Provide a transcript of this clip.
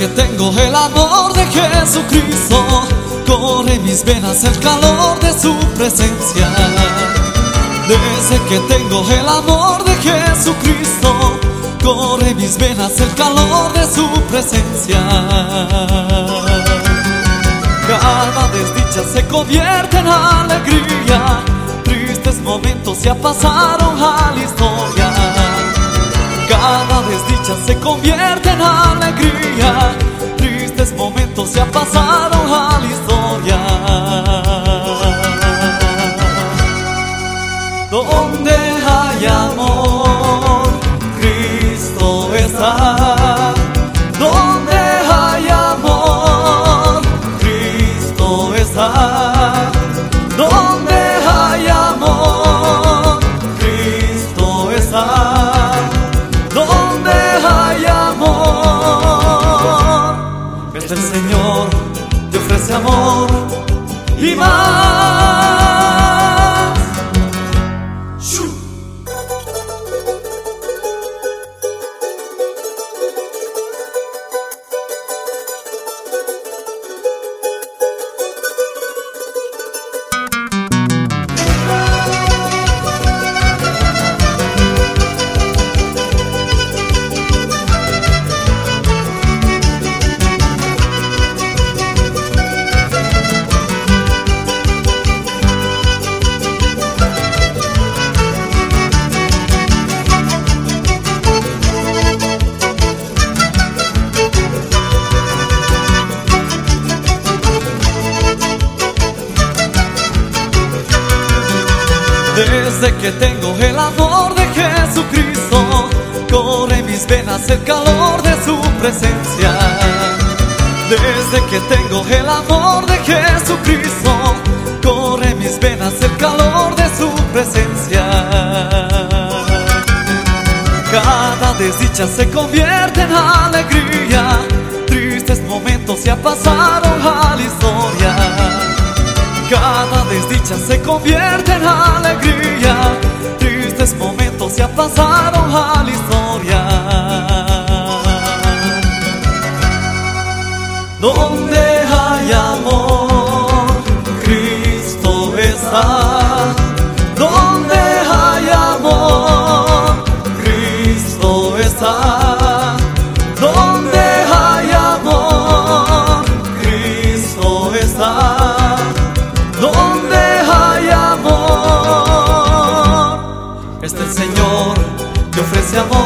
que tengo el amor de Jesucristo, corre en mis venas el calor de su presencia. Desde que tengo el amor de Jesucristo, corre en mis venas el calor de su presencia. Cada desdicha se convierte en alegría, tristes momentos ya pasaron a la historia. Cada desdicha se convierte en alegría, tristes momentos ya pasaron a la historia. Donde hay amor, Cristo está. Donde hay amor, Cristo está. Donde hay amor, Cristo está. Donde hay amor, está el Señor, te ofrece amor y más. Desde que tengo el amor de Jesucristo, corre en mis venas el calor de su presencia. Desde que tengo el amor de Jesucristo, corre en mis venas el calor de su presencia. Cada desdicha se convierte en alegría, tristes momentos ya pasaron a la historia. Cada desdicha se convierte en alegría, tristes momentos ya pasaron a la historia. Donde hay amor, Cristo está. Donde hay amor, Cristo está. Donde hay amor, Cristo está. Donde hay amor, está el Señor, te ofrece amor